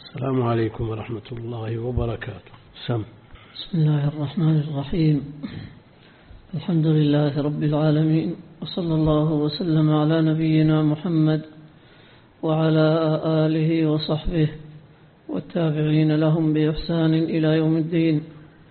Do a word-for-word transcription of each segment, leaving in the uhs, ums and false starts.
السلام عليكم ورحمة الله وبركاته. سم. بسم الله الرحمن الرحيم. الحمد لله رب العالمين، وصلى الله وسلم على نبينا محمد وعلى آله وصحبه والتابعين لهم بإحسان إلى يوم الدين.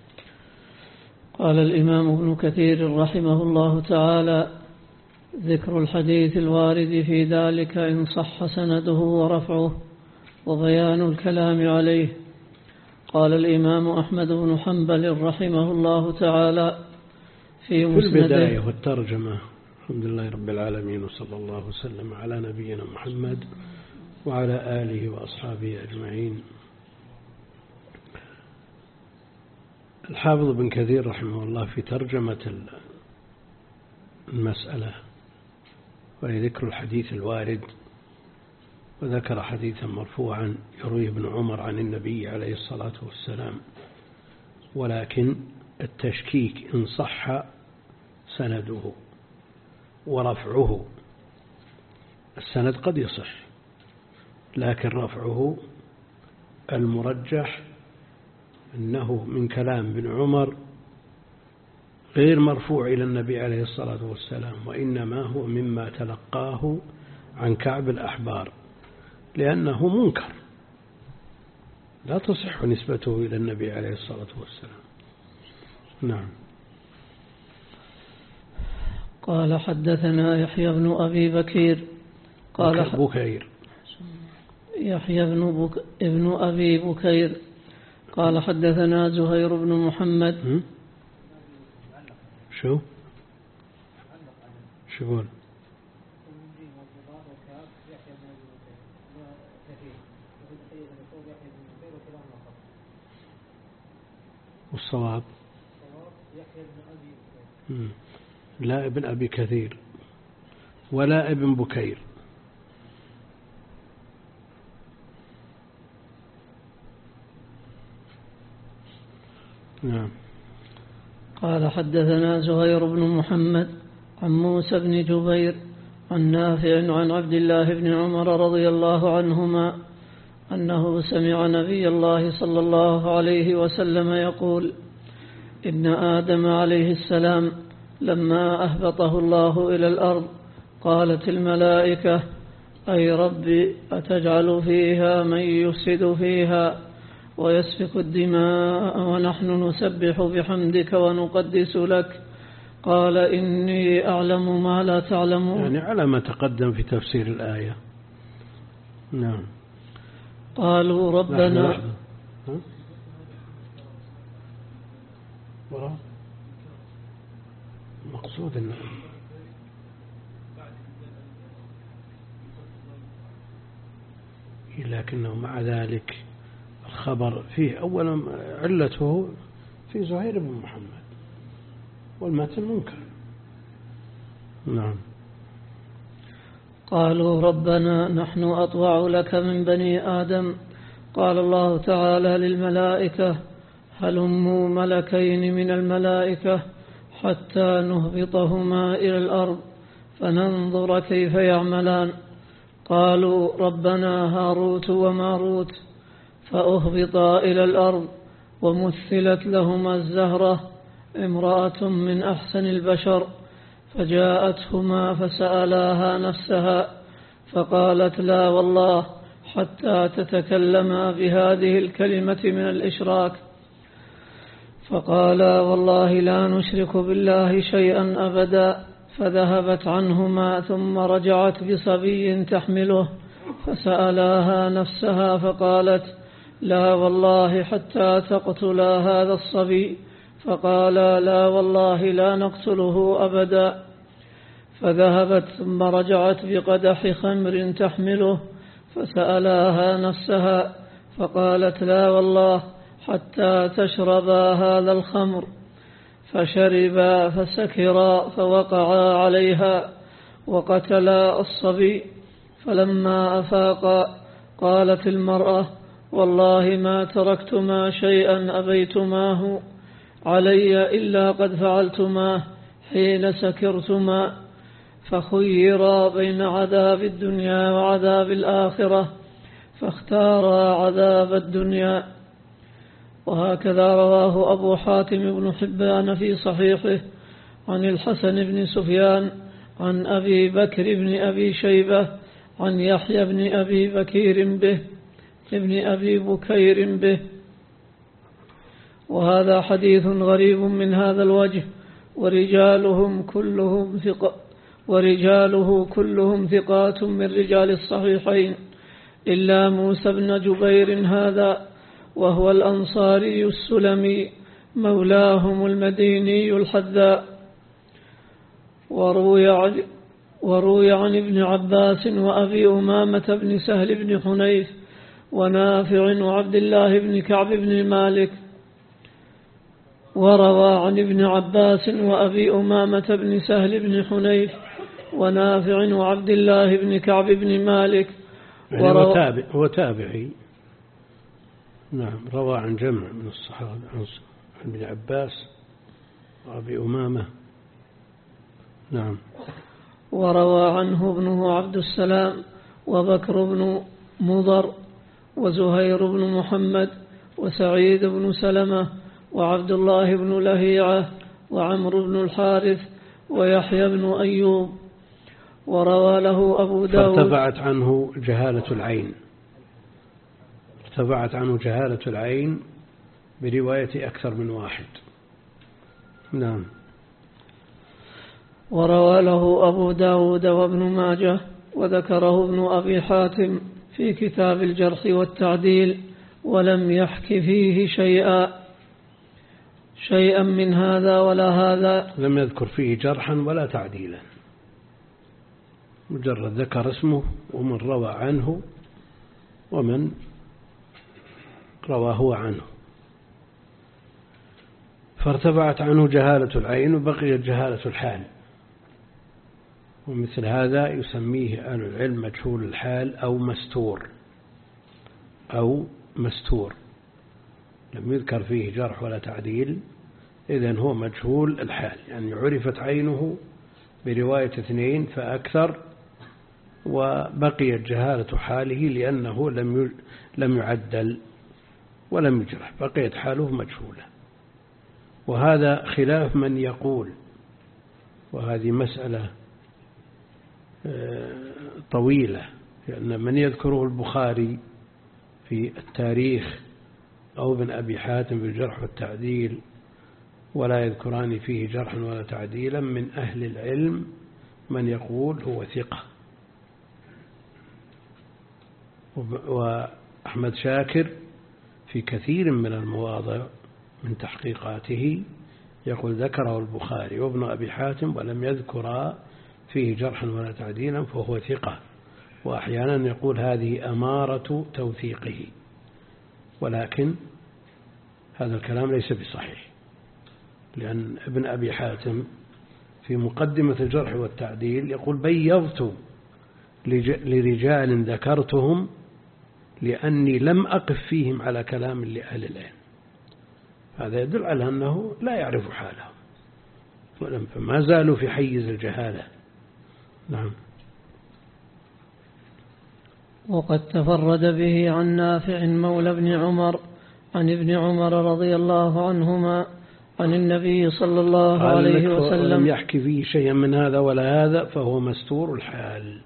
قال الإمام ابن كثير رحمه الله تعالى: ذكر الحديث الوارد في ذلك إن صح سنده ورفعه وبيان الكلام عليه. قال الإمام أحمد بن حنبل رحمه الله تعالى في مسنده: في البداية والترجمة. الحمد لله رب العالمين، وصلى الله وسلم على نبينا محمد وعلى آله وأصحابه أجمعين. الحافظ ابن كثير رحمه الله في ترجمة المسألة وهي ذكر الحديث الوارد، وذكر حديثا مرفوعا يرويه ابن عمر عن النبي عليه الصلاة والسلام، ولكن التشكيك إن صح سنده ورفعه. السند قد يصح، لكن رفعه المرجح أنه من كلام ابن عمر غير مرفوع إلى النبي عليه الصلاة والسلام، وإنما هو مما تلقاه عن كعب الأحبار، لأنه منكر لا تصح نسبته إلى النبي عليه الصلاة والسلام. نعم. قال: حدثنا يحيى بن أبي بكير قال بكير يحيى بن, بك ابن أبي بكير قال: حدثنا زهير بن محمد. شو شو قول؟ والصواب لا ابن أبي كثير ولا ابن بكير. نعم. قال: حدثنا زهير بن محمد عن موسى بن جبير عن نافع عن عبد الله بن عمر رضي الله عنهما أنه سمع نبي الله صلى الله عليه وسلم يقول: إن آدم عليه السلام لما أهبطه الله إلى الأرض قالت الملائكة: أي ربي، أتجعل فيها من يفسد فيها ويسفك الدماء ونحن نسبح بحمدك ونقدس لك؟ قال: إني أعلم ما لا تعلمون. يعني على ما تقدم في تفسير الآية. نعم. قالوا: ربنا لحظة لحظة. ها؟ مقصود إنه لكنه مع ذلك الخبر فيه أولا علته في زهير بن محمد والمتن منكر. نعم. قالوا: ربنا نحن أطوع لك من بني آدم. قال الله تعالى للملائكة: هلموا ملكين من الملائكة حتى نهبطهما إلى الأرض فننظر كيف يعملان. قالوا: ربنا هاروت وماروت. فأهبطا إلى الأرض، ومثلت لهما الزهرة امرأة من أحسن البشر، فجاءتهما فسألاها نفسها فقالت: لا والله، حتى تتكلما بهذه الكلمة من الإشراك. فقالا: والله لا نشرك بالله شيئا أبدا. فذهبت عنهما ثم رجعت بصبي تحمله، فسألاها نفسها فقالت: لا والله، حتى تقتلا هذا الصبي. فقالا: لا والله لا نقتله أبدا. فذهبت ثم رجعت بقدح خمر تحمله، فسألاها نفسها فقالت: لا والله، حتى تشربا هذا الخمر. فشربا فسكرا فوقعا عليها وقتلا الصبي. فلما أفاقا قالت المرأة: والله ما تركتما شيئا أبيتماه علي إلا قد فعلتماه حين سكرتما. فخيرا بين عذاب الدنيا وعذاب الآخرة، فاختارا عذاب الدنيا. وهكذا رواه أبو حاتم بن حبان في صحيحه عن الحسن بن سفيان عن أبي بكر بن أبي شيبة عن يحيى بن أبي بكير به ابن أبي بكير به. وهذا حديث غريب من هذا الوجه، ورجالهم كلهم ثق ورجاله كلهم ثقات من رجال الصحيحين إلا موسى بن جبير هذا، وهو الأنصاري السلمي مولاهم المديني الحذاء. وروي عن, وروي عن ابن عباس وأبي أمامة بن سهل بن حنيف ونافع وعبد الله بن كعب بن مالك. وروى عن ابن عباس وأبي أمامة بن سهل بن حنيف ونافع وعبد الله بن كعب بن مالك. يعني هو تابع هو تابعي. نعم، روى عن جمع من الصحابة عن ابن عباس وأبي أمامة. نعم. وروى عنه ابنه عبد السلام وبكر بن مضر وزهير بن محمد وسعيد بن سلمة وعبد الله بن لهيعة وعمر بن الحارث ويحيى بن أيوب. وروى له أبو داود. فارتفعت عنه جهالة العين ارتفعت عنه جهالة العين برواية أكثر من واحد. نعم. وروى له أبو داود وابن ماجه وذكره ابن أبي حاتم في كتاب الجرح والتعديل، ولم يحك فيه شيئا شيئا من هذا ولا هذا. لم يذكر فيه جرحا ولا تعديلا، مجرد ذكر اسمه ومن روى عنه ومن روى هو عنه. فارتفعت عنه جهالة العين وبقيت جهالة الحال، ومثل هذا يسميه أهل العلم مجهول الحال أو مستور أو مستور. لم يذكر فيه جرح ولا تعديل، إذن هو مجهول الحال، يعني عرفت عينه برواية اثنين فأكثر، وبقيت جهالة حاله لأنه لم لم يعدل ولم يجرح، بقيت حاله مجهولة. وهذا خلاف من يقول، وهذه مسألة طويلة، لأن من يذكره البخاري في التاريخ أو ابن أبي حاتم في الجرح والتعديل ولا يذكران فيه جرحا ولا تعديلا من أهل العلم من يقول هو ثقة. وأحمد شاكر في كثير من المواضع من تحقيقاته يقول ذكره البخاري وابن أبي حاتم ولم يذكر فيه جرحا ولا تعديلا فهو ثقة، وأحيانا يقول هذه أمارة توثيقه، ولكن هذا الكلام ليس بصحيح، لأن ابن أبي حاتم في مقدمة الجرح والتعديل يقول بيضت لرجال ذكرتهم لأني لم أقف فيهم على كلام لأهل العلم. هذا يدل على أنه لا يعرف حالهم، فما زالوا في حيز الجهالة. نعم. وقد تفرد به عن نافع مولى بن عمر عن ابن عمر رضي الله عنهما عن النبي صلى الله عليه وسلم. لم يحكي فيه شيئا من هذا ولا هذا فهو مستور الحال.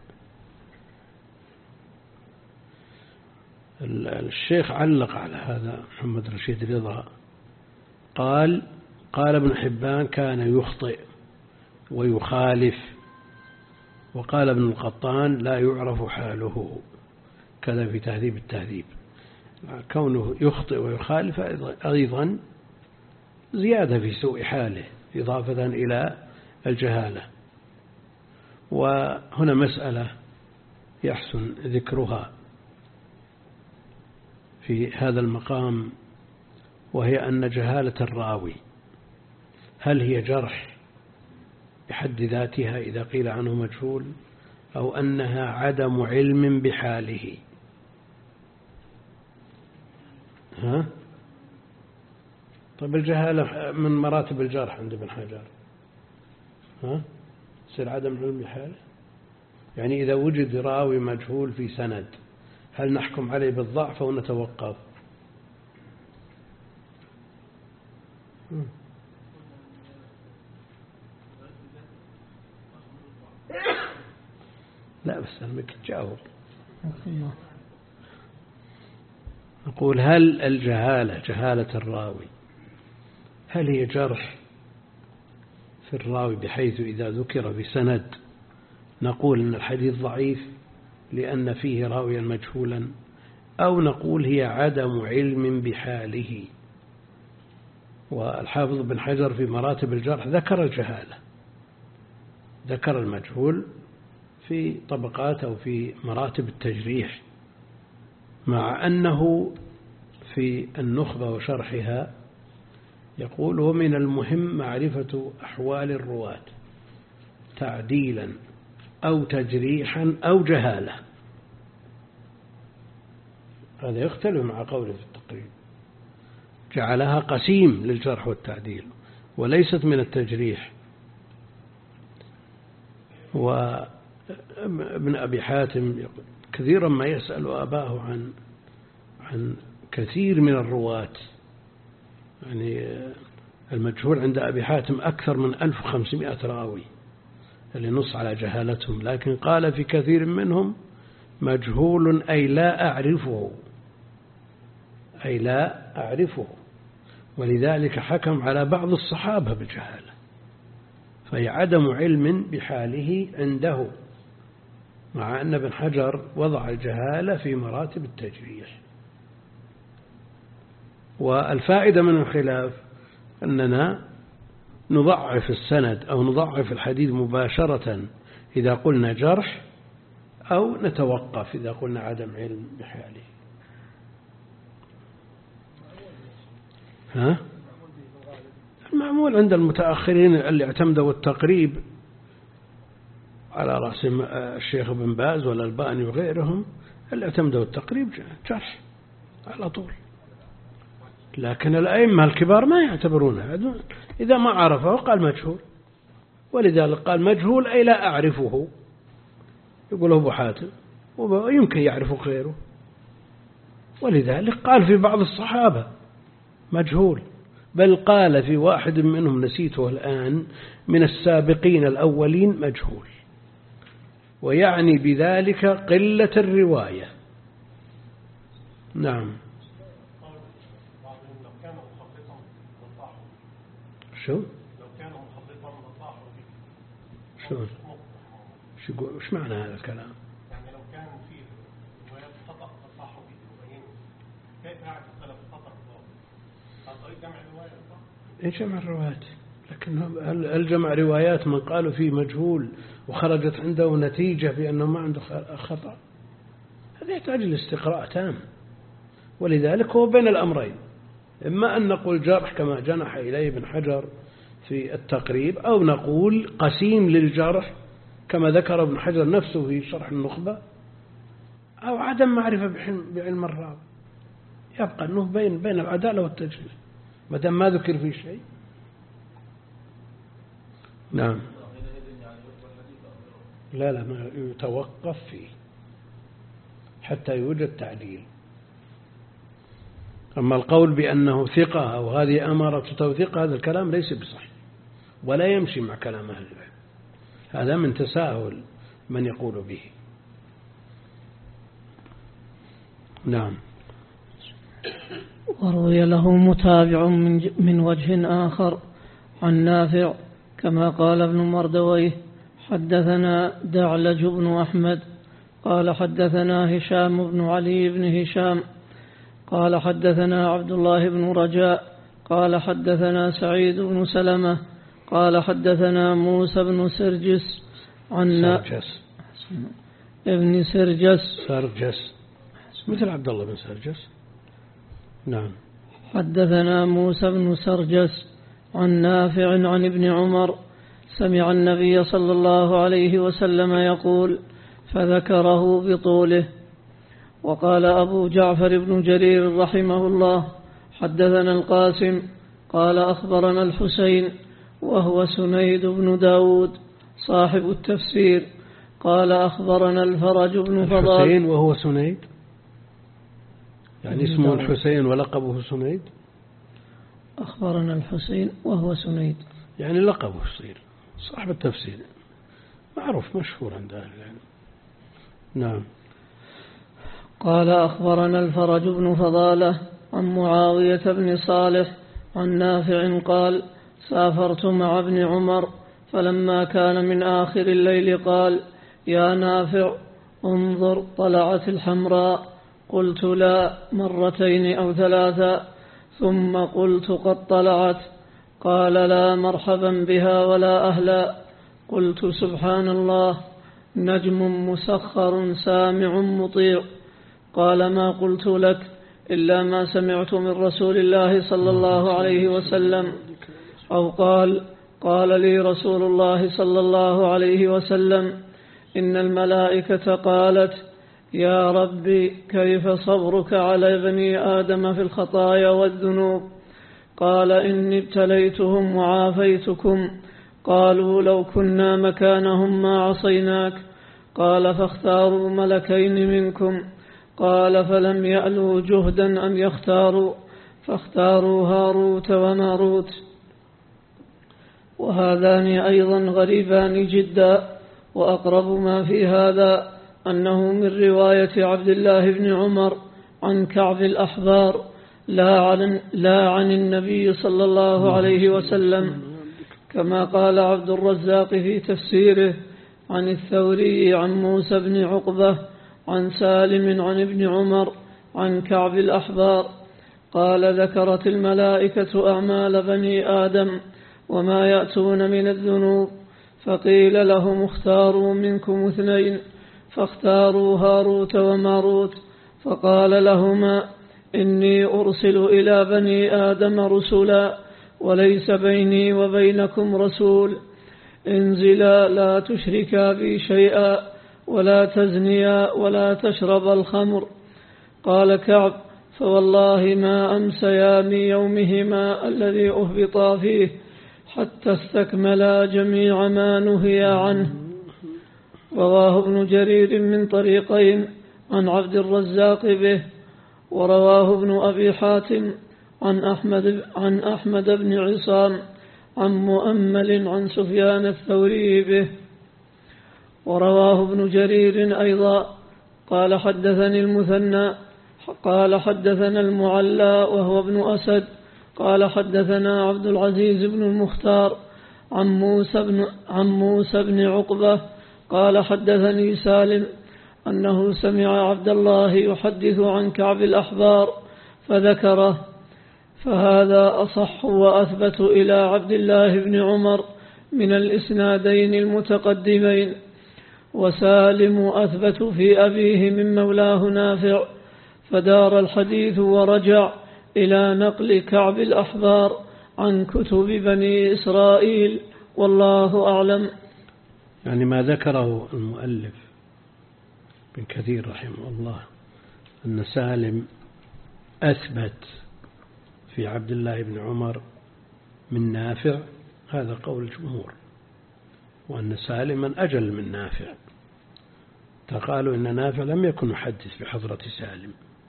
الشيخ علق على هذا محمد رشيد رضا قال قال ابن حبان كان يخطئ ويخالف، وقال ابن القطان لا يعرف حاله، كذا في تهذيب التهذيب. كونه يخطئ ويخالف أيضا زيادة في سوء حاله إضافة إلى الجهالة. وهنا مسألة يحسن ذكرها في هذا المقام، وهي أن جهالة الراوي هل هي جرح بحد ذاتها إذا قيل عنه مجهول، أو أنها عدم علم بحاله؟ ها؟ طيب الجهالة من مراتب الجرح عند ابن حجر، ها؟ يصير عدم علم بحاله؟ يعني إذا وجد راوي مجهول في سند هل نحكم عليه بالضعف أو نتوقف؟ لا بس أنا بك تجاوب. نقول هل الجهالة جهالة الراوي هل هي جرح في الراوي بحيث إذا ذكر بسند نقول إن الحديث ضعيف لأن فيه راويا مجهولا، أو نقول هي عدم علم بحاله؟ والحافظ بن حجر في مراتب الجرح ذكر الجهالة، ذكر المجهول في طبقات أو في مراتب التجريح، مع أنه في النخبة وشرحها يقول ومن المهم معرفة أحوال الرواة تعديلا أو تجريحا أو جهالة. هذا يختلف مع قوله في التقريب، جعلها قسيم للجرح والتعديل وليست من التجريح. وابن أبي حاتم كثيرا ما يسأل أباه عن عن كثير من الرواة، يعني المجهول عند أبي حاتم أكثر من ألف وخمسمائة راوي اللي نص على جهالتهم، لكن قال في كثير منهم مجهول أي لا أعرفه، أي لا أعرفه، ولذلك حكم على بعض الصحابة بالجهالة، فهي عدم علم بحاله عنده، مع أن ابن حجر وضع الجهالة في مراتب التجريح. والفائدة من الخلاف أننا نضعف السند أو نضعف الحديث مباشرة إذا قلنا جرح، أو نتوقف إذا قلنا عدم علم بحاله. ها؟ المعمول عند المتأخرين اللي اعتمدوا التقريب على رأس الشيخ بن باز والألباني وغيرهم، اللي اعتمدوا التقريب جرح على طول، لكن الأئمة الكبار ما يعتبرونه، إذا ما عرفه قال مجهول، ولذلك قال مجهول أي لا أعرفه، يقول أبو حاتم ويمكن يعرف غيره، ولذلك قال في بعض الصحابة مجهول، بل قال في واحد منهم نسيته الآن من السابقين الأولين مجهول، ويعني بذلك قلة الرواية. نعم. شو؟ لو كانوا مخططا لطاحوا به. شو؟ شو يقول؟ وش معنى هذا الكلام؟ يعني لو كان فيه روايات خطأ لطاحوا به وبينوا كيف يعرف السلف الخطأ هذا طريق جمع الروايات صح؟ إيه جمع الروايات؟ لكن الجمع روايات من قالوا فيه مجهول وخرجت عنده نتيجة بأنه ما عنده خطأ، هذا يحتاج الاستقراء تام، ولذلك هو بين الأمرين، إما أن نقول جرح كما جنح إليه ابن حجر في التقريب، أو نقول قسيم للجرح كما ذكر ابن حجر نفسه في شرح النخبة، أو عدم معرفة بعلم الراوي، يبقى أنه بين بين العدالة والتجريح ما دام ما ذكر فيه شيء. نعم. لا لا ما يتوقف فيه حتى يوجد تعديل. أما القول بأنه ثقة أو هذه أمارة توثيق، هذا الكلام ليس بصحيح ولا يمشي مع كلام أهل العلم، هذا من تساهل من يقول به. نعم. وروي له متابع من وجه آخر عن نافع كما قال ابن مردويه حدثنا دعلج بن أحمد قال حدثنا هشام بن علي بن هشام قال حدثنا عبد الله بن رجاء قال حدثنا سعيد بن سلمة قال حدثنا موسى بن سرجس عن سرجس ابن سرجس سرجس مثل عبد الله بن سرجس. نعم. حدثنا موسى بن سرجس عن نافع عن ابن عمر سمع النبي صلى الله عليه وسلم يقول فذكره بطوله. وقال أبو جعفر بن جرير رحمه الله حدثنا القاسم قال أخبرنا الحسين وهو سنيد بن داود صاحب التفسير قال أخبرنا الفرج بن فضال. الحسين وهو سنيد يعني اسمه الحسين ولقبه سنيد. أخبرنا الحسين وهو سنيد، يعني لقبه يصير صاحب التفسير معروف مشهور عند أهل العلم. نعم. قال أخبرنا الفرج بن فضالة عن معاوية بن صالح عن نافع قال سافرت مع ابن عمر فلما كان من آخر الليل قال يا نافع انظر طلعت الحمراء، قلت لا مرتين أو ثلاثا، ثم قلت قد طلعت، قال لا مرحبا بها ولا أهلا، قلت سبحان الله نجم مسخر سامع مطيع، قال ما قلت لك إلا ما سمعت من رسول الله صلى الله عليه وسلم، أو قال قال لي رسول الله صلى الله عليه وسلم إن الملائكة قالت يا ربي كيف صبرك على بني آدم في الخطايا والذنوب، قال إني ابتليتهم وعافيتكم، قالوا لو كنا مكانهم ما عصيناك، قال فاختاروا ملكين منكم، قال فلم يألوا جهدا أن يختاروا فاختاروا هاروت وماروت. وهذان أيضا غريبان جدا، وأقرب ما في هذا أنه من رواية عبد الله بن عمر عن كعب الأحبار لا عن, لا عن النبي صلى الله عليه وسلم، كما قال عبد الرزاق في تفسيره عن الثوري عن موسى بن عقبة عن سالم عن ابن عمر عن كعب الأحبار قال ذكرت الملائكة أعمال بني آدم وما يأتون من الذنوب، فقيل لهم اختاروا منكم اثنين، فاختاروا هاروت وماروت، فقال لهما إني أرسل إلى بني آدم رسلا وليس بيني وبينكم رسول، انزلا لا تشركا بي شيئا ولا تزنيا ولا تشرب الخمر. قال كعب فوالله ما أمسيا من يومهما الذي أهبطا فيه حتى استكملا جميع ما نهي عنه. رواه ابن جرير من طريقين عن عبد الرزاق به، ورواه ابن أبي حاتم عن أحمد, عن أحمد بن عصام عن مؤمل عن سفيان الثوري به. ورواه ابن جرير أيضا قال حدثني المثنى قال حدثنا المعلى وهو ابن أسد قال حدثنا عبد العزيز بن المختار عن موسى بن, عن موسى بن عقبة قال حدثني سالم أنه سمع عبد الله يحدث عن كعب الأحبار فذكره، فهذا أصح وأثبت إلى عبد الله بن عمر من الإسنادين المتقدمين، وسالم أثبت في أبيه من مولاه نافع، فدار الحديث ورجع إلى نقل كعب الأحبار عن كتب بني إسرائيل، والله أعلم. يعني ما ذكره المؤلف بن كثير رحمه الله أن سالم أثبت في عبد الله بن عمر من نافع، هذا قول الجمهور، وأن سالما أجل من نافع، فقالوا إن نافع لم يكن يحدث بحضرة سالم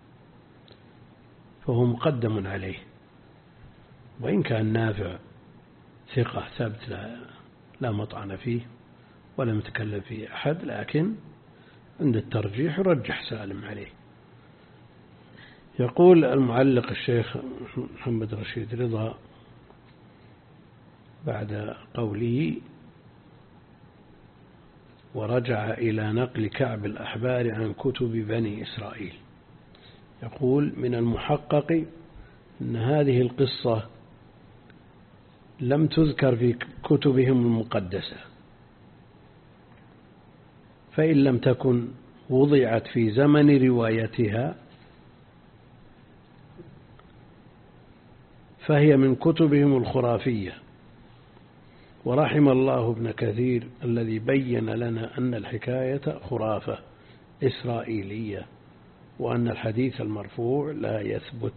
فهو مقدم عليه، وإن كان نافع ثقة ثبت لا, لا مطعن فيه ولم يتكلم فيه أحد، لكن عند الترجيح يرجح سالم عليه. يقول المعلق الشيخ محمد رشيد رضا بعد قوله ورجع إلى نقل كعب الأحبار عن كتب بني إسرائيل، يقول من المحقق أن هذه القصة لم تذكر في كتبهم المقدسة، فإن لم تكن وضعت في زمن روايتها فهي من كتبهم الخرافية. ورحم الله ابن كثير الذي بين لنا أن الحكاية خرافة إسرائيلية، وأن الحديث المرفوع لا يثبت.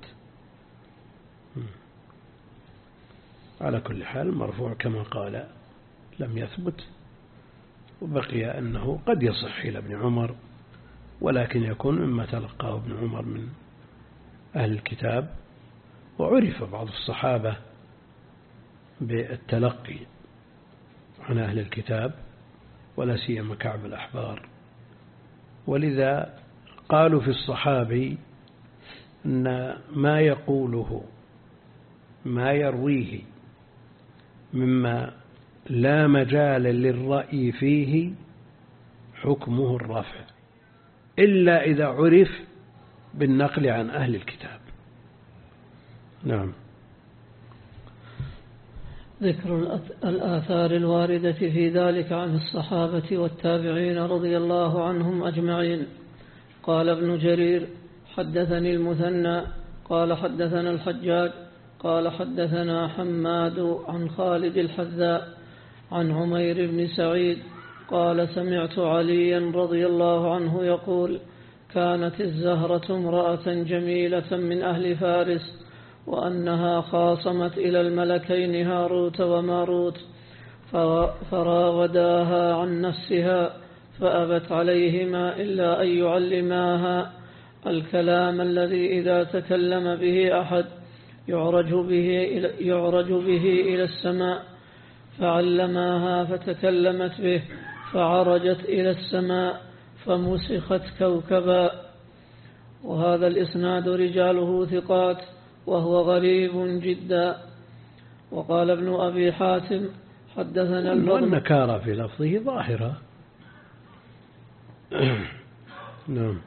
على كل حال مرفوع كما قال لم يثبت، وبقي أنه قد يصح إلى ابن عمر، ولكن يكون مما تلقاه ابن عمر من أهل الكتاب، وعرف بعض الصحابة بالتلقي عن أهل الكتاب ولا سيما كعب الأحبار، ولذا قالوا في الصحابي أن ما يقوله ما يرويه مما لا مجال للرأي فيه حكمه الرفع إلا إذا عرف بالنقل عن أهل الكتاب. نعم. ذكر الآثار الواردة في ذلك عن الصحابة والتابعين رضي الله عنهم أجمعين. قال ابن جرير: حدثني المثنى قال حدثنا الحجاج قال حدثنا حماد عن خالد الحذاء عن عمير بن سعيد قال: سمعت عليا رضي الله عنه يقول: كانت الزهرة امرأة جميلة من أهل فارس، وأنها خاصمت إلى الملكين هاروت وماروت فراوداها عن نفسها، فأبت عليهما إلا أن يعلماها الكلام الذي إذا تكلم به أحد يعرج به إلى, يعرج به إلى السماء، فعلماها فتكلمت به فعرجت إلى السماء فمسخت كوكبا. وهذا الإسناد رجاله ثقات وهو غريب جدا. وقال ابن أبي حاتم: حدثنا الفضل. والنكارة في لفظه ظاهرة. نعم.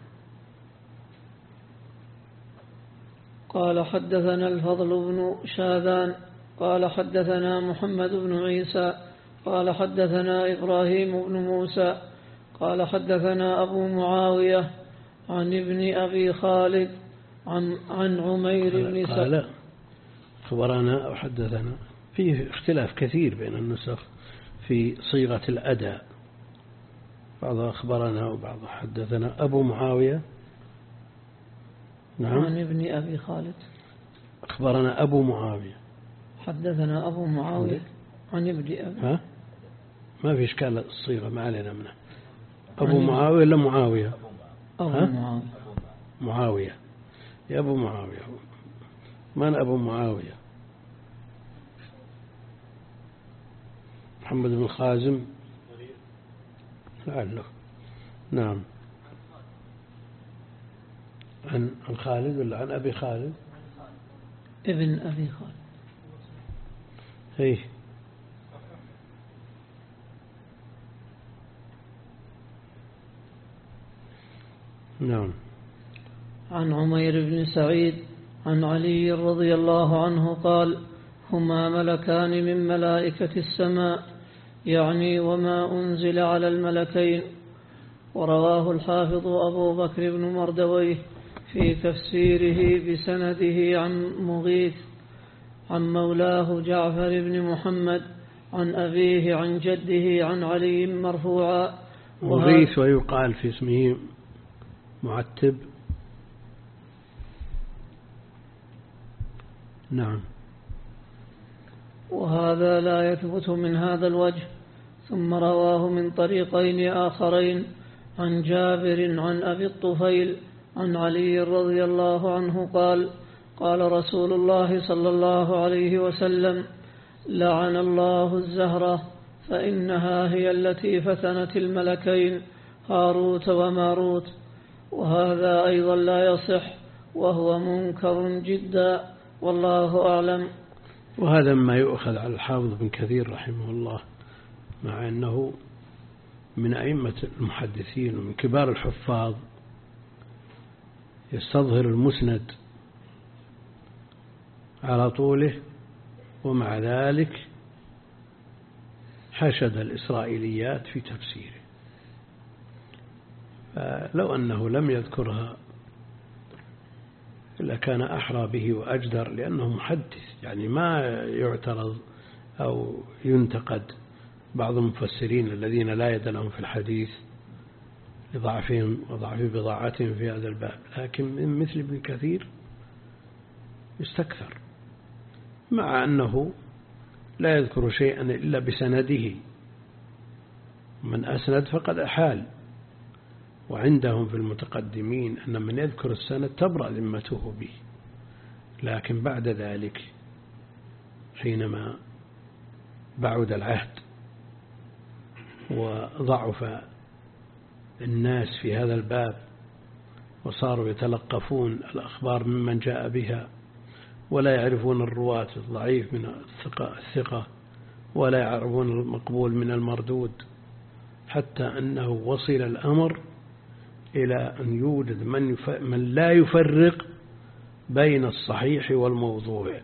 قال: حدثنا الفضل بن شاذان قال حدثنا محمد بن عيسى قال حدثنا إبراهيم بن موسى قال حدثنا أبو معاوية عن ابن أبي خالد عن, عن عمير بن سعد. قال خبرنا أو حدثنا. فيه اختلاف كثير بين النسخ في صيغة الأداء، بعضها أخبرنا وبعضها حدثنا. أبو معاوية نعم عن ابن أبي خالد أخبرنا أبو معاوية حدثنا أبو معاوية عن ابن أبي. ها ما في إشكال الصيغة، ما علينا منها. أبو معاوية ولا معاوية؟ أبو معاوية. معاوية يا أبو معاوية. من أبو معاوية؟ محمد بن خازم لعله. نعم. عن عن خالد ولا عن أبي خالد؟ ابن أبي خالد. هي نعم. عن عمير بن سعيد عن علي رضي الله عنه قال: هما ملكان من ملائكة السماء، يعني وما أنزل على الملكين. ورواه الحافظ أبو بكر بن مردويه في تفسيره بسنده عن مغيث عن مولاه جعفر بن محمد عن أبيه عن جده عن علي مرفوعا. مغيث ويقال في اسمه معتب. نعم. وهذا لا يثبت من هذا الوجه. ثم رواه من طريقين آخرين عن جابر عن أبي الطفيل عن علي رضي الله عنه قال: قال رسول الله صلى الله عليه وسلم: لعن الله الزهرة، فإنها هي التي فتنت الملكين هاروت وماروت. وهذا أيضا لا يصح وهو منكر جدا، والله أعلم. وهذا ما يؤخذ على الحافظ بن كثير رحمه الله، مع أنه من أئمة المحدثين ومن كبار الحفاظ، يستظهر المسند على طوله، ومع ذلك حشد الإسرائيليات في تفسيره. فلو أنه لم يذكرها لكان أحرى به وأجدر، لأنه محدث، يعني ما يعترض أو ينتقد بعض المفسرين الذين لا يد لهم في الحديث لضعفهم وضعف بضاعتهم في هذا الباب، لكن من مثل ابن كثير يستكثر، مع أنه لا يذكر شيئا إلا بسنده، من أسند فقد أحال. وعندهم في المتقدمين أن من يذكر السند تبرأ ذمته به، لكن بعد ذلك حينما بعد العهد وضعف الناس في هذا الباب وصاروا يتلقفون الأخبار ممن جاء بها ولا يعرفون الرواة الضعيف من الثقة, الثقة ولا يعرفون المقبول من المردود، حتى أنه وصل الأمر إلى أن يوجد من, من لا يفرق بين الصحيح والموضوع.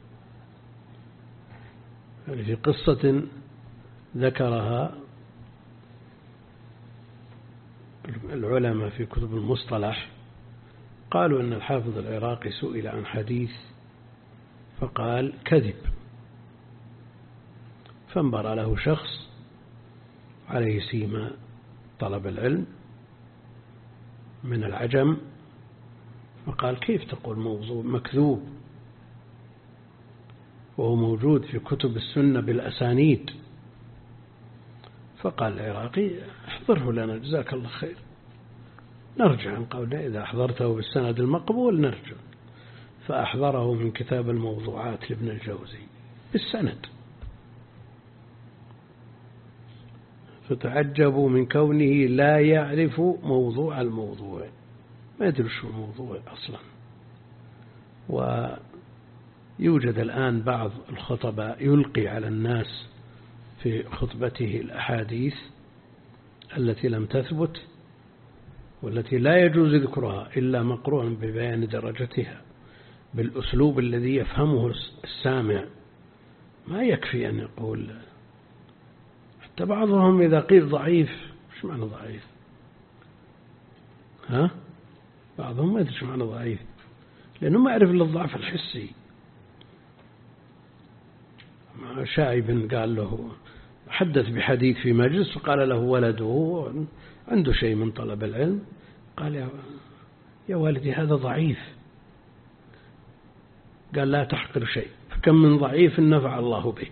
في قصة ذكرها العلماء في كتب المصطلح قالوا أن الحافظ العراقي سئل عن حديث فقال كذب، فانبر له شخص عليه سيما طلب العلم من العجم فقال كيف تقول موضوع مكذوب وهو موجود في كتب السنة بالأسانيد؟ فقال العراقي احضره لنا جزاك الله خير، نرجع عن قولنا إذا أحضرته بالسند المقبول نرجع. فأحضره من كتاب الموضوعات لابن الجوزي بالسند، فتعجبوا من كونه لا يعرف موضوع الموضوع، ما يدري شو الموضوع أصلا. ويوجد الآن بعض الخطباء يلقي على الناس في خطبته الأحاديث التي لم تثبت والتي لا يجوز ذكرها إلا مقرونا ببيان درجتها بالأسلوب الذي يفهمه السامع. ما يكفي أن يقول، حتى بعضهم إذا قيل ضعيف، مش معنى ضعيف؟ ها؟ بعضهم ما يدري معنى ضعيف لأنه ما يعرف إلا الضعف الحسي. شاعب قال له حدث بحديث في مجلس وقال له ولده عنده شيء من طلب العلم، قال يا, يا والدي هذا ضعيف. قال لا تحقر شيء، فكم من ضعيف نفع الله به.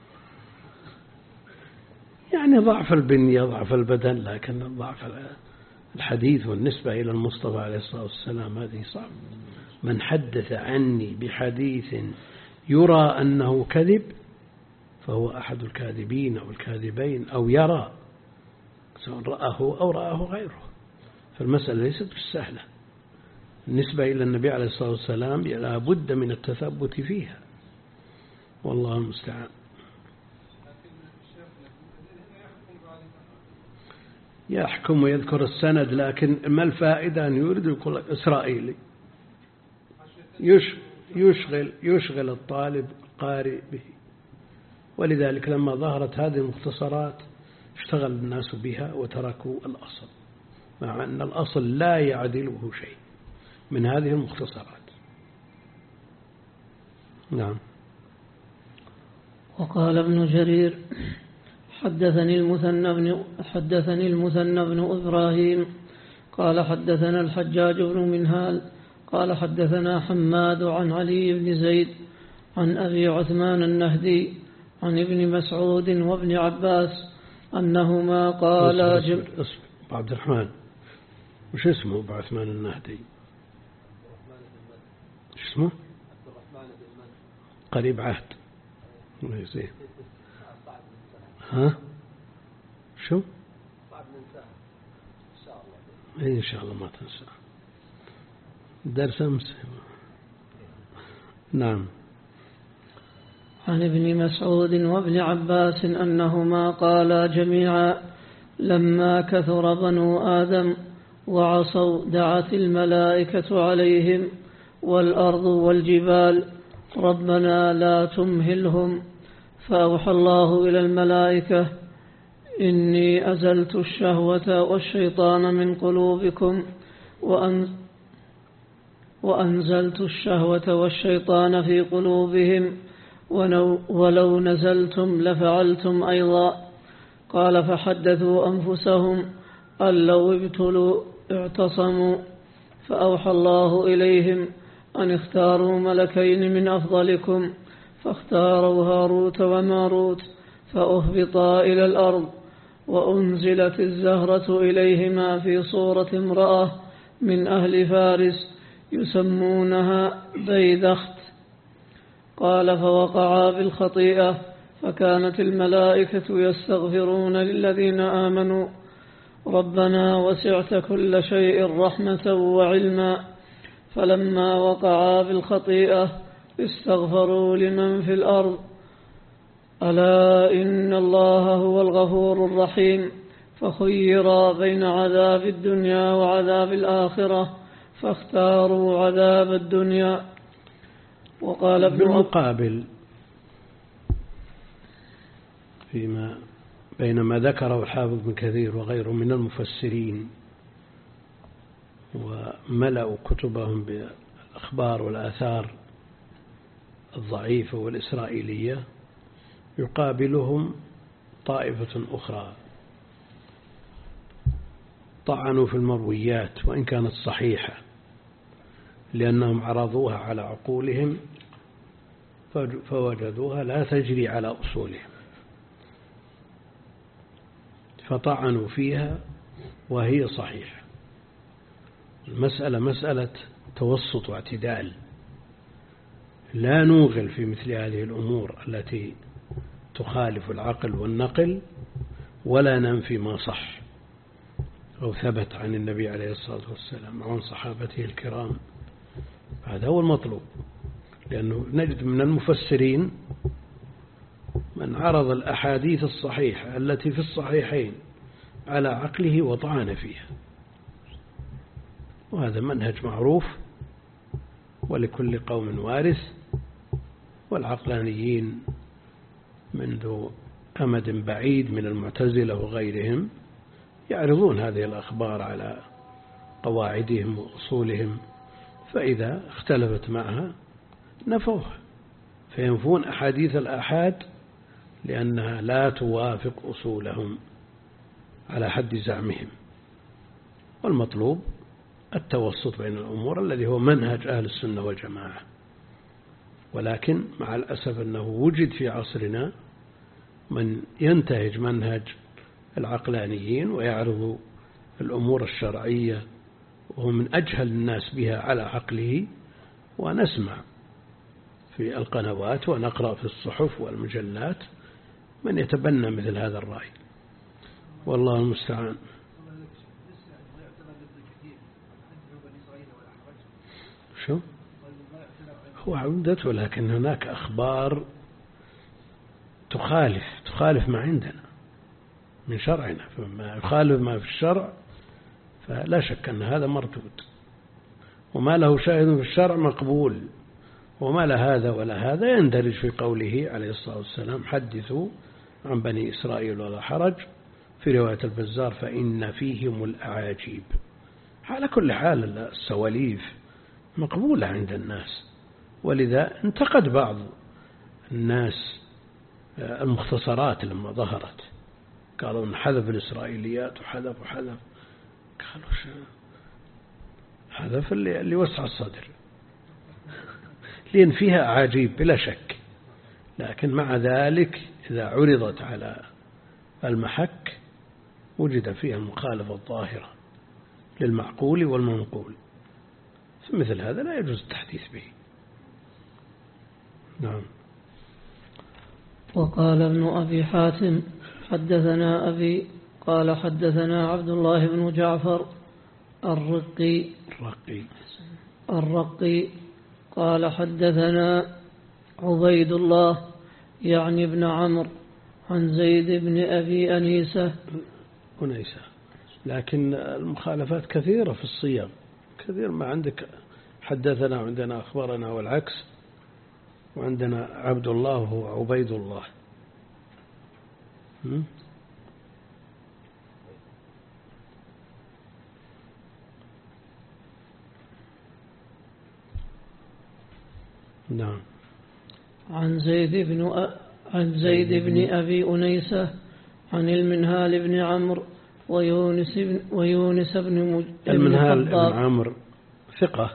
يعني ضعف البنية ضعف البدن، لكن ضعف الحديث والنسبة إلى المصطفى عليه الصلاة والسلام هذه صعب. من حدث عني بحديث يرى أنه كذب فهو أحد الكاذبين أو الكاذبين، أو يرى سواء رآه أو رآه غيره. فالمسألة ليست بالسهلة. النسبة إلى النبي عليه الصلاة والسلام لا بد من التثبت فيها، والله المستعان. يحكم ويذكر السند، لكن ما الفائدة أن يريد يقول إسرائيلي يشغل يشغل الطالب القارئ به. ولذلك لما ظهرت هذه المختصرات اشتغل الناس بها وتركوا الأصل، مع أن الأصل لا يعدله شيء من هذه المختصرات. نعم. وقال ابن جرير حدثني المثنى بن حدثني المثنى بن إبراهيم قال حدثنا الحجاج بن منهال قال حدثنا حماد عن علي بن زيد عن أبي عثمان النهدي عن ابن مسعود وابن عباس أنهما قالا جم... عبد الرحمن وش اسمه أبو عثمان النهدي؟ شو اسمه؟ قريب عهد. ها شو إن شاء الله ما تنسى درس أمس. نعم. عن ابن مسعود وابن عباس أنهما قالا جميعا لما كثر بنو آدم وعصوا دعت الملائكة عليهم والأرض والجبال ربنا لا تمهلهم، فأوحى الله إلى الملائكة إني أزلت الشهوة والشيطان من قلوبكم وأن وأنزلت الشهوة والشيطان في قلوبهم ولو نزلتم لفعلتم أيضا. قال فحدثوا أنفسهم أن لو ابتلوا اعتصموا، فأوحى الله إليهم أن اختاروا ملكين من أفضلكم، فاختاروا هاروت وماروت فأهبطا إلى الأرض، وأنزلت الزهرة إليهما في صورة امرأة من أهل فارس يسمونها بيذخت. قال فوقعا بالخطيئة فكانت الملائكة يستغفرون للذين آمنوا ربنا وسعت كل شيء رحمة وعلما، فلما وقعا بالخطيئة استغفروا لمن في الأرض ألا إن الله هو الغفور الرحيم، فخيرا بين عذاب الدنيا وعذاب الآخرة فاختاروا عذاب الدنيا. وقال ابن بالمقابل فيما بينما ذكره الحافظ ابن كثير وغيره من المفسرين وملأوا كتبهم بالأخبار والآثار الضعيفة والإسرائيلية، يقابلهم طائفة أخرى طعنوا في المرويات وإن كانت صحيحة، لأنهم عرضوها على عقولهم فوجدوها لا تجري على أصولهم، فطعنوا فيها وهي صحيحة. المسألة مسألة توسط واعتدال، لا نوغل في مثل هذه الأمور التي تخالف العقل والنقل، ولا ننفي ما صح أو ثبت عن النبي عليه الصلاة والسلام وعن صحابته الكرام. هذا هو المطلوب، لأنه نجد من المفسرين من عرض الأحاديث الصحيحة التي في الصحيحين على عقله وطعن فيها، وهذا منهج معروف ولكل قوم وارث. والعقلانيين منذ أمد بعيد من المعتزلة وغيرهم يعرضون هذه الأخبار على قواعدهم وأصولهم، فإذا اختلفت معها نفوها، فينفون أحاديث الآحاد لأنها لا توافق أصولهم على حد زعمهم. والمطلوب التوسط بين الأمور الذي هو منهج أهل السنة والجماعة. ولكن مع الأسف أنه وجد في عصرنا من ينتهج منهج العقلانيين ويعرض الأمور الشرعية وهو من أجهل الناس بها على عقله، ونسمع في القنوات ونقرأ في الصحف والمجلات من يتبنى مثل هذا الرأي، والله المستعان. شو هو عودته، لكن هناك أخبار تخالف تخالف ما عندنا من شرعنا، فما يخالف ما في الشرع فلا شك أن هذا مردود، وما له شاهد في الشرع مقبول، وما لا هذا ولا هذا يندرج في قوله عليه الصلاة والسلام حدثوا عن بني إسرائيل ولا حرج، في رواية البزار فإن فيهم الأعاجيب. على كل حال السواليف مقبولة عند الناس، ولذا انتقد بعض الناس المختصرات لما ظهرت، قالوا ان حذف الإسرائيليات وحذف وحذف، قالوا شو حذف اللي, اللي وسع الصدر، لأن فيها أعاجيب بلا شك، لكن مع ذلك إذا عرضت على المحك وجد فيها المخالفة الظاهرة للمعقول والمنقول، فمثل هذا لا يجوز التحديث به. نعم. وقال ابن أبي حاتم حدثنا أبي قال حدثنا عبد الله بن جعفر الرقي الرقي الرقي قال حدثنا عبيد الله يعني ابن عمرو عن زيد بن أبي أنيسة أنيسة، لكن المخالفات كثيرة في الصيغ، كثير ما عندك حدثنا عندنا أخبرنا والعكس، وعندنا عبد الله وهو عبيد الله. م? نعم. عن زيد بن أ... عن زيد بن أبي أنيسة عن المنهال بن عمرو ويونس بن ويونس بن مج... المنهال بن عمرو ثقة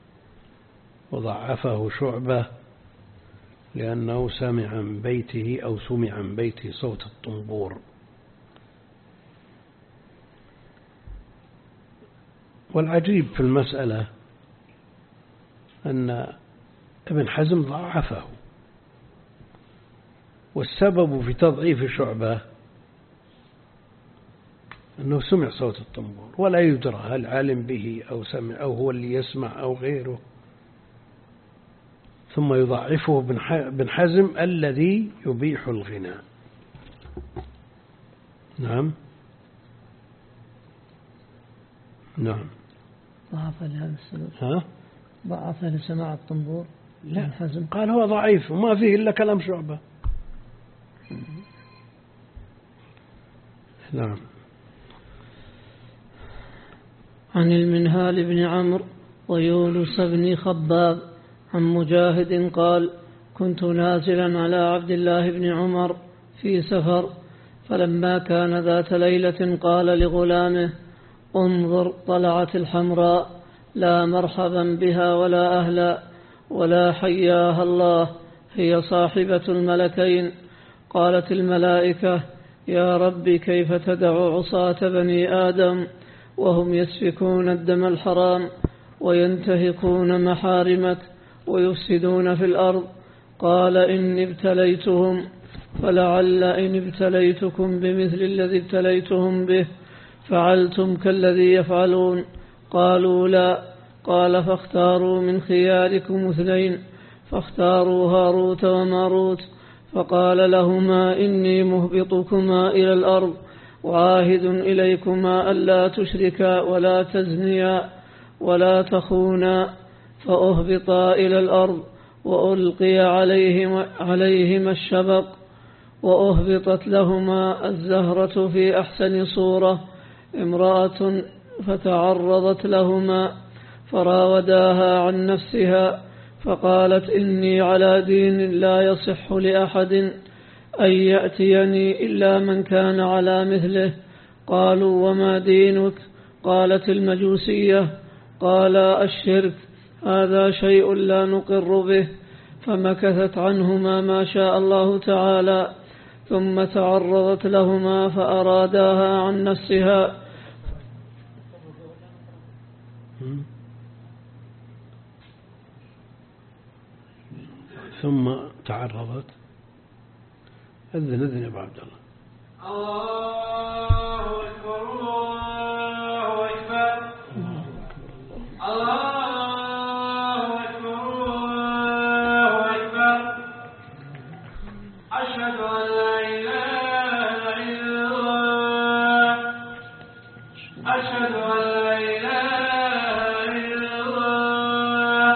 وضعفه شعبة لأنه سمع من بيته أو سمع من بيته صوت الطنبور. والعجيب في المسألة أن ابن حزم ضعفه، والسبب في تضعيف شعبة أنه سمع صوت الطنبور ولا يدرى هل عالم به أو سمع أو هو اللي يسمع أو غيره، ثم يضعفه ابن حزم الذي يبيح الغناء. نعم نعم ضعف لهذا السبب. ها؟ ضعف لسماع الطنبور. لا، ابن حزم قال هو ضعيف وما فيه إلا كلام شعبة. نعم. عن المنهال بن عمرو ويونس بن خباب عن مجاهد قال: كنت نازلا على عبد الله بن عمر في سفر، فلما كان ذات ليلة قال لغلامه: انظر طلعت الحمراء، لا مرحبا بها ولا أهلا ولا حياها الله، هي صاحبة الملكين. قالت الملائكة: يا رب كيف تدع عصاة بني آدم وهم يسفكون الدم الحرام وينتهكون محارمك ويفسدون في الأرض؟ قال: إني ابتليتهم، فلعل إن ابتليتكم بمثل الذي ابتليتهم به فعلتم كالذي يفعلون. قالوا: لا. قال: فاختاروا من خياركم اثنين، فاختاروا هاروت وماروت. فقال لهما: إني مهبطكما إلى الأرض وعاهد إليكما ألا تشركا ولا تزنيا ولا تخونا. فأهبطا إلى الأرض وألقي عليهما, عليهما الشبق، وأهبطت لهما الزهرة في أحسن صورة امرأة، فتعرضت لهما فراوداها عن نفسها، فقالت: إني على دين لا يصح لأحد أن يأتيني إلا من كان على مثله. قالوا: وما دينك؟ قالت: المجوسية. قال: الشرك، هذا شيء لا نقر به. فمكثت عنهما ما شاء الله تعالى، ثم تعرضت لهما فأراداها عن نفسها. ثم تعرضت. أذن أذن يا أبو عبد الله. الله أكبر الله أكبر الله أكبر الله أكبر. أشهد أن لا إله إلا الله، أشهد أن لا إله إلا الله،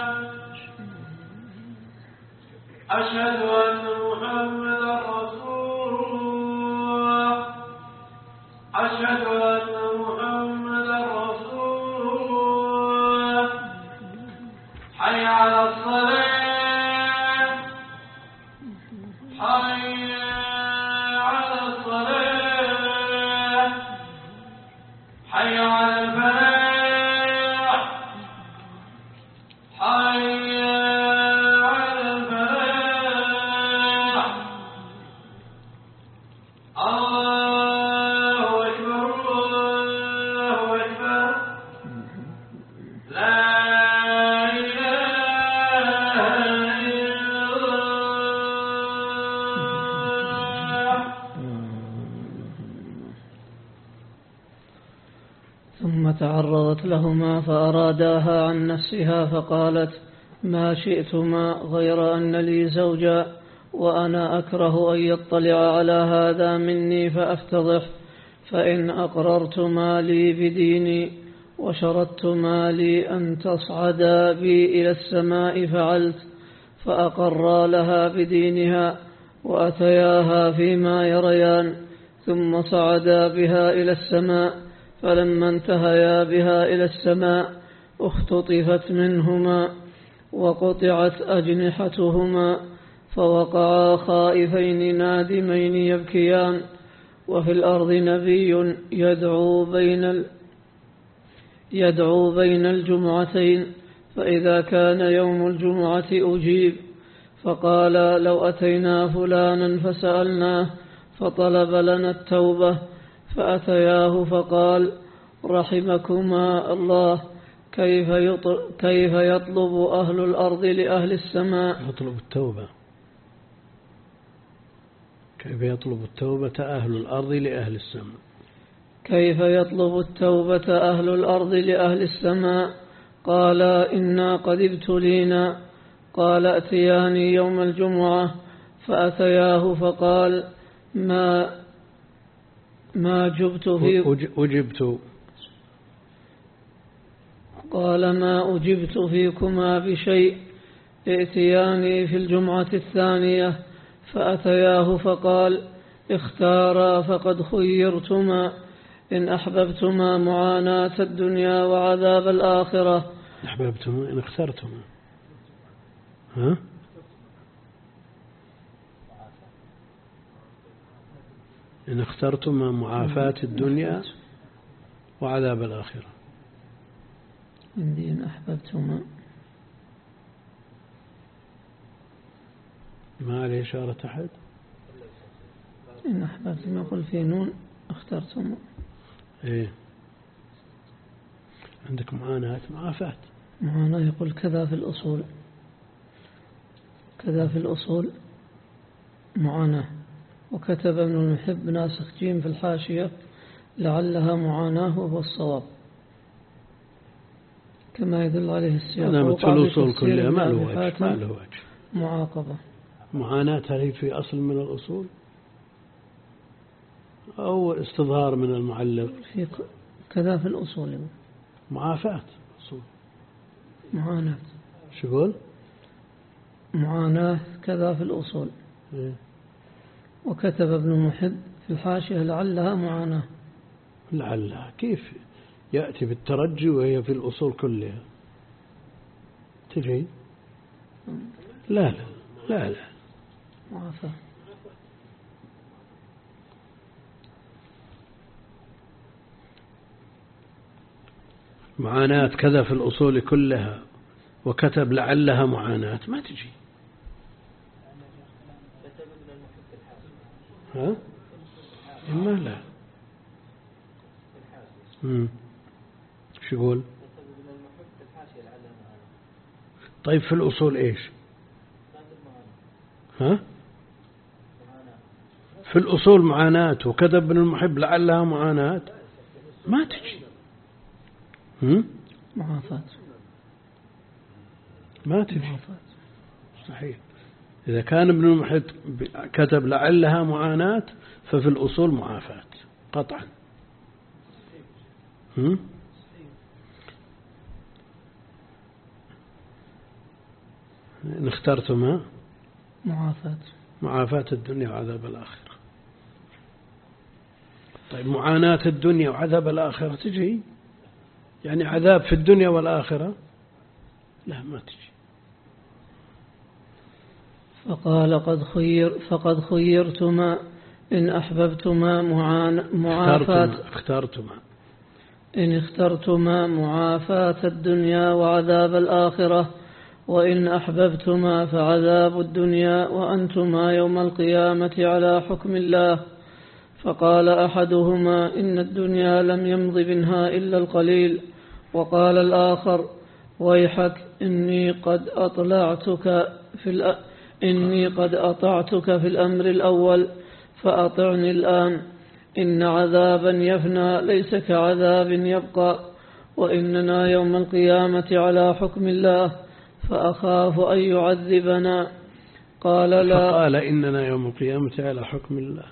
أشهد أن محمدا رسول الله، أشهد أن محمدا رسول الله. حي على الصلاة، حي على الصلاة، حي على الفلاح، حي على الفلاح. الله أكبر الله أكبر. لا إله إلا الله. ثم تعرضت لهما فأراداها عن نفسها، فقالت: ما شئتما غير أن لي زوجا وأنا أكره أن يطلع على هذا مني فأفتضح، فإن أقررتما لي بديني وشرطتما لي أن تصعدا بي إلى السماء فعلت. فأقرا لها بدينها وأتياها فيما يريان، ثم صعدا بها إلى السماء. فلما انتهيا بها إلى السماء اختطفت منهما وقطعت أجنحتهما، فوقعا خائفين نادمين يبكيان. وفي الأرض نبي يدعو بين ال... يدعو بين الجمعتين، فإذا كان يوم الجمعة أجيب. فقال: لو أتينا فلانا فسألناه فطلب لنا التوبة، فأتياه فقال: رحمكما الله، كيف يطلب, كيف يطلب أهل الأرض لأهل السماء؟ يطلب التوبة. كيف يطلب التوبة أهل الأرض لأهل السماء؟ كيف يطلب التوبة أهل الأرض لأهل السماء؟ قال إنا قد ابتلينا. قال أتياني يوم الجمعة فأتياه فقال ما ما جبت في أجبت قال ما أجبت فيكما بشيء. ائتياني في الجمعة الثانية فأتياه فقال اختارا فقد خيرتما إن أحببتما معاناة الدنيا وعذاب الآخرة. أحببتما إن اخترتما. ها؟ إن اخترتما معافاة الدنيا وعذاب الآخرة. إن أحببتما ما عليه إشارة أحد. إن أحببتما قل في نون اخترتما. إيه عندك معاناة معافاة. معاناة يقول كذا في الأصول، كذا في الأصول معاناة. وكتب ابن المحب ناسخ جيم في الحاشية لعلها معاناة وهو الصواب كما يدل عليه السياق. أنا في الأصول كلها ما له وجه ما له وجه. معاقبة معاناة هل في أصل من الأصول أو استظهار من المعلق؟ في كذا في الأصول معافاة أصول. معاناة شو يقول؟ معاناة كذا في الأصول. إيه؟ وكتب ابن المحب في الحاشية لعلها معاناة. لعلها كيف يأتي بالترجي وهي في الأصول كلها تجي؟ لا لا لا لا معافاة. معاناة كذا في الأصول كلها وكتب لعلها معاناة ما تجي. ها؟ إما لا. امم شو يقول؟ طيب في الأصول إيش؟ ها؟ في الأصول معاناة وكتب ابن المحب لعلها معاناة ما تجي. هم؟ معافاة ما تجي. صحيح. إذا كان ابن المحب كتب لعلها معاناة ففي الأصول معافاة قطعا. هم؟ إن اخترتما معافاة معافاة الدنيا وعذاب الآخرة. طيب معاناة الدنيا وعذاب الآخرة تجي يعني عذاب في الدنيا والآخرة؟ لا ما تجي. فقال قد خير فقد خيرتما إن أحببتما معافاة اخترتما إن اخترتما معافاة الدنيا وعذاب الآخرة وإن أحببتما فعذاب الدنيا وأنتما يوم القيامة على حكم الله. فقال أحدهما إن الدنيا لم يمض منها إلا القليل. وقال الآخر ويحك إني قد أطلعتك في الأ... إني قد أطعتك في الأمر الأول فأطعني الآن. إن عذابا يفنى ليس كعذاب يبقى وإننا يوم القيامة على حكم الله فأخاف أن يعذبنا. قال لا. فقال إننا يوم القيامة على حكم الله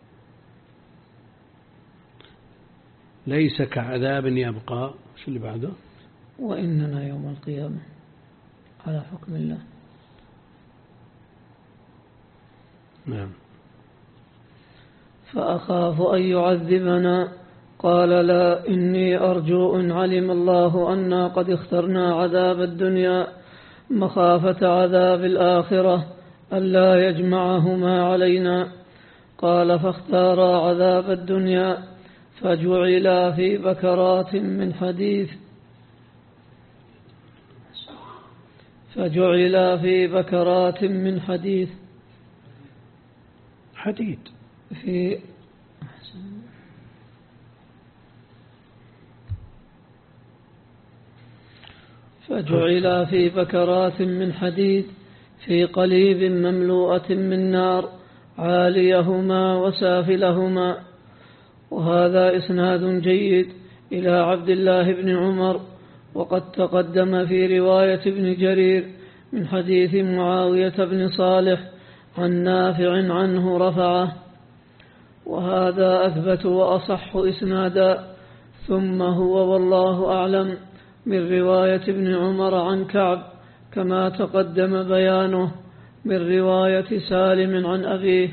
ليس كعذاب يبقى. شو اللي بعده؟ وإننا يوم القيامة على حكم الله. نعم. فأخاف أن يعذبنا. قال لا إني أرجو إن علم الله أنا قد اخترنا عذاب الدنيا مخافة عذاب الآخرة ألا يجمعهما علينا. قال فاختارا عذاب الدنيا فجعلا في بكرات من حديث فجعلا في بكرات من حديث حديد في فجعلا في بكرات من حديد في قليب مملوءة من نار عاليهما وسافلهما. وهذا إسناد جيد إلى عبد الله بن عمر، وقد تقدم في رواية ابن جرير من حديث معاوية بن صالح عن نافع عنه رفعه، وهذا أثبت وأصح إسنادا. ثم هو والله أعلم من رواية ابن عمر عن كعب كما تقدم بيانه من رواية سالم عن أبيه.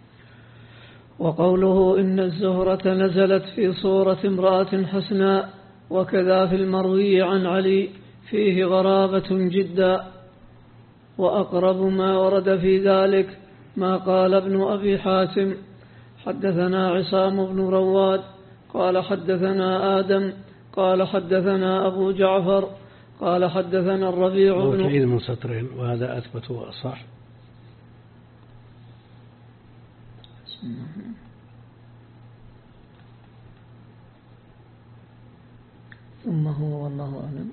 وقوله إن الزهرة نزلت في صورة امرأة حسناء وكذا في المروي عن علي فيه غرابة جدا. وأقرب ما ورد في ذلك ما قال ابن أبي حاتم حدثنا عصام بن رواد قال حدثنا آدم قال حدثنا أبو جعفر قال حدثنا الربيع بن تعيد من سطرين وهذا أثبت وأصح. ثم هو والله أعلم.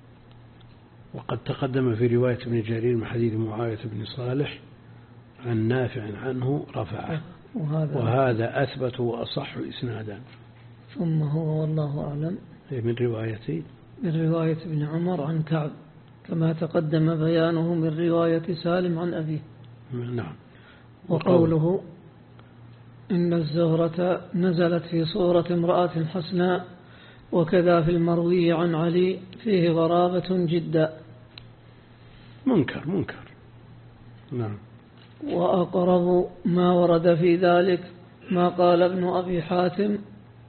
وقد تقدم في رواية ابن جرير من حديث معاوية بن صالح عن نافع عنه رفعه، وهذا, وهذا أثبت وأصح إسنادا. ثم هو والله أعلم من رواية من رواية ابن عمر عن كعب كما تقدم بيانه من رواية سالم عن أبيه. نعم. وقوله إن الزهرة نزلت في صورة امرأة حسناء وكذا في المروي عن علي فيه غرابة جدا. منكر منكر. نعم. وأقرب ما ورد في ذلك ما قال ابن أبي حاتم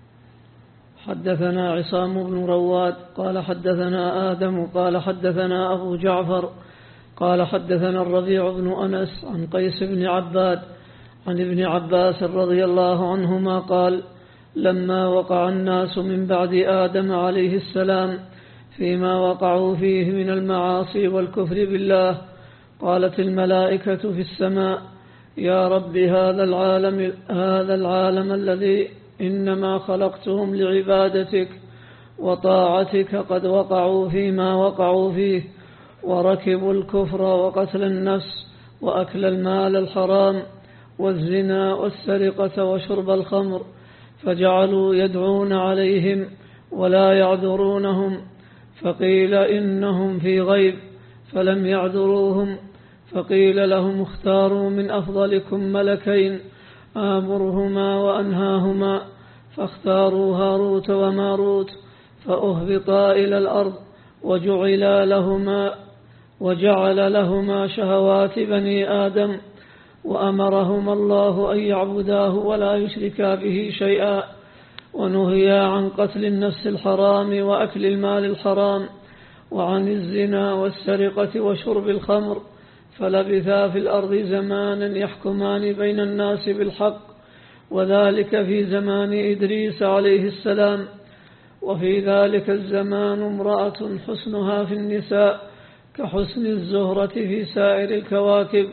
حدثنا عصام بن رواد قال حدثنا آدم قال حدثنا أبو جعفر قال حدثنا الربيع بن أنس عن قيس بن عباد عن ابن عباس رضي الله عنهما قال لما وقع الناس من بعد آدم عليه السلام فيما وقعوا فيه من المعاصي والكفر بالله قالت الملائكة في السماء يا رب هذا العالم, هذا العالم الذي إنما خلقتهم لعبادتك وطاعتك قد وقعوا فيما وقعوا فيه وركبوا الكفر وقتل النفس وأكل المال الحرام والزنا والسرقة وشرب الخمر فجعلوا يدعون عليهم ولا يعذرونهم فقيل إنهم في غيب فلم يعذروهم فقيل لهم اختاروا من أفضلكم ملكين آمرهما وأنهاهما فاختاروا هاروت وماروت فأهبطا إلى الأرض وجعل لهما, وجعل لهما شهوات بني آدم وأمرهما الله أن يعبداه ولا يشركا به شيئا ونهيا عن قتل النفس الحرام وأكل المال الحرام وعن الزنا والسرقة وشرب الخمر فلبثا في الأرض زمانا يحكمان بين الناس بالحق وذلك في زمان إدريس عليه السلام وفي ذلك الزمان امرأة حسنها في النساء كحسن الزهرة في سائر الكواكب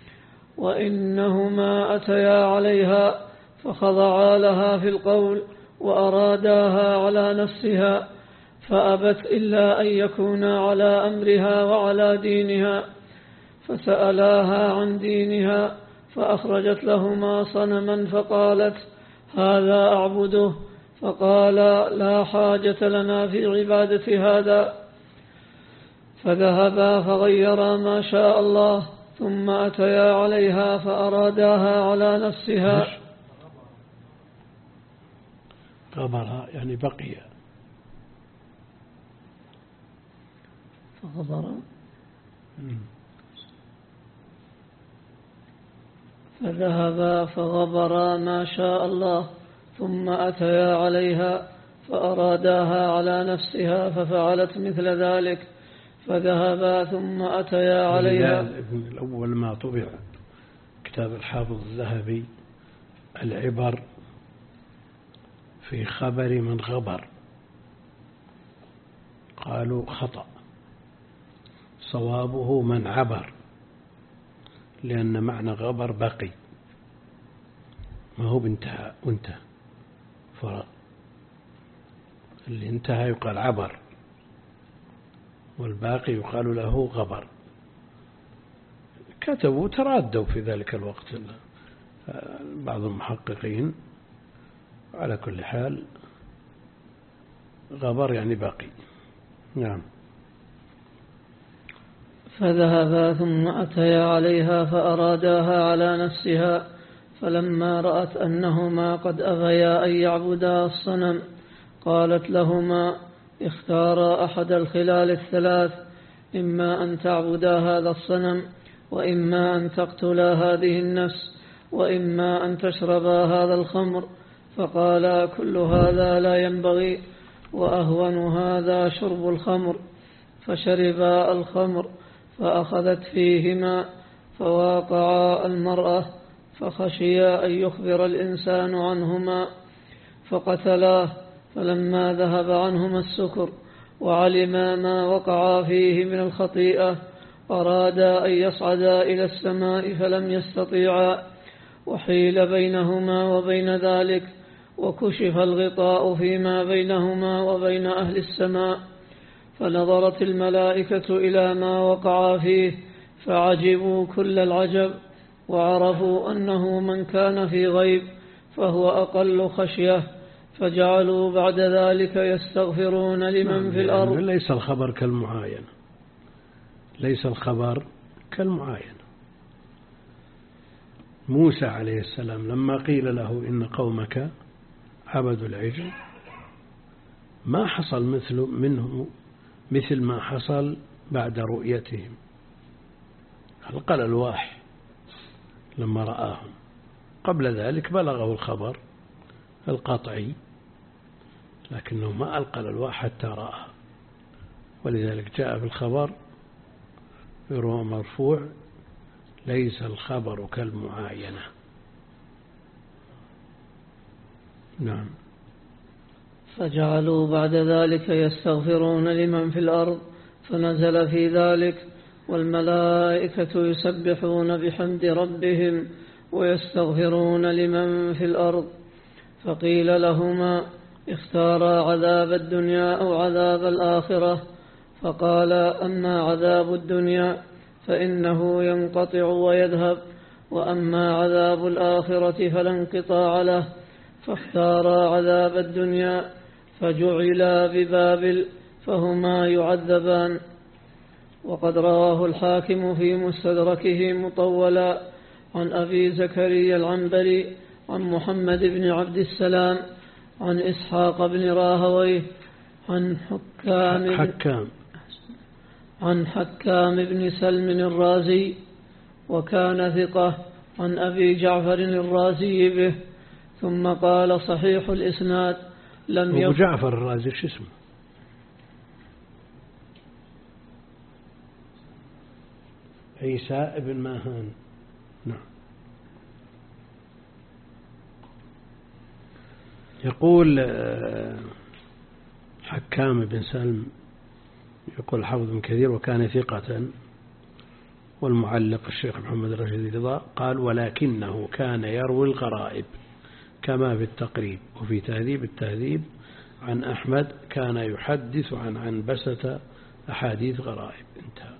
وإنهما أتيا عليها فخضعا لها في القول وأراداها على نفسها فأبت إلا أن يكونا على أمرها وعلى دينها فسألاها عن دينها فأخرجت لهما صنما فقالت هذا أعبده فقال لا حاجة لنا في عبادة هذا فذهبا فغيرا ما شاء الله ثم أتيا عليها فأراداها على نفسها غبرها يعني بقي فغبر فذهبا فغبرا ما شاء الله ثم أتيا عليها فأراداها على نفسها ففعلت مثل ذلك فذهبا ثم أتيا عليها. الأول ما طبع كتاب الحافظ الذهبي العبر في خبر من غبر قالوا خطأ صوابه من عبر لأن معنى غبر بقي ما هو بانتهى وانتهى اللي انتهى يقال عبر والباقي يقال له غبر. كتبوا ترادوا في ذلك الوقت بعض المحققين. على كل حال غبر يعني باقي. نعم. فذهبا ثم أتيا عليها فأراداها على نفسها، فلما رأت أنهما قد أبيا أن يعبدا الصنم قالت لهما: اختارا أحد الخلال الثلاث، إما أن تعبدا هذا الصنم، وإما أن تقتلا هذه النفس، وإما أن تشربا هذا الخمر. فقالا: كل هذا لا ينبغي، وأهون هذا شرب الخمر. فشربا الخمر فأخذت فيهما فواقعا المرأة، فخشيا أن يخبر الإنسان عنهما فقتلاه. فلما ذهب عنهما السكر وعلما ما وقعا فيه من الخطيئة أرادا أن يصعدا إلى السماء فلم يستطيعا، وحيل بينهما وبين ذلك، وكشف الغطاء فيما بينهما وبين أهل السماء. فنظرت الملائكة إلى ما وقع فيه فعجبوا كل العجب، وعرفوا أنه من كان في غيب فهو أقل خشية، فجعلوا بعد ذلك يستغفرون لمن في الأرض. ليس الخبر كالمعاينة، ليس الخبر كالمعاينة. موسى عليه السلام لما قيل له إن قومك عبدوا العجل ما حصل مثل منه مثل ما حصل بعد رؤيتهم. ألقى الألواح لما رآهم، قبل ذلك بلغه الخبر القطعي، لكنه ما ألقى الألواح حتى رآها. ولذلك جاء في الخبر يروى مرفوع: ليس الخبر كالمعاينة. نعم. فجعلوا بعد ذلك يستغفرون لمن في الأرض، فنزل في ذلك: والملائكة يسبحون بحمد ربهم ويستغفرون لمن في الأرض. فقيل لهما: اختارا عذاب الدنيا أو عذاب الآخرة؟ فقال: أما عذاب الدنيا فإنه ينقطع ويذهب، وأما عذاب الآخرة فلا انقطاع له. فاختارا عذاب الدنيا فجعلا ببابل فهما يعذبان. وقد رواه الحاكم في مستدركه مطولا عن أبي زكريا العنبري عن محمد بن عبد السلام عن إسحاق بن راهويه عن حكام حكام عن حكام بن سلم الرازي، وكان ثقة، عن أبي جعفر الرازي به. ثم قال: صحيح الإسناد لم أبو جعفر الرازي شو اسمه؟ عيسى بن ماهان. نعم. يقول حكام بن سلم، يقول حافظ بن كثير: وكان ثقة. والمعلق الشيخ محمد رشيد رضا قال: ولكنه كان يروي الغرائب كما في التقريب، وفي تهذيب التهذيب عن أحمد كان يحدث عن عنبسة أحاديث غرائب. انتهى.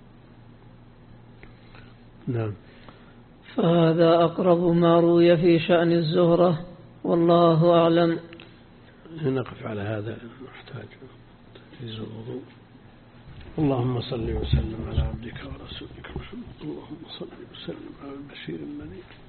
نعم. فهذا أقرب ما روي في شأن الزهرة، والله أعلم. نقف على هذا، نحتاج تجهيز الوضوء. اللهم صل وسلم على عبدك ورسولك محمد. اللهم صل وسلم على البشير النذير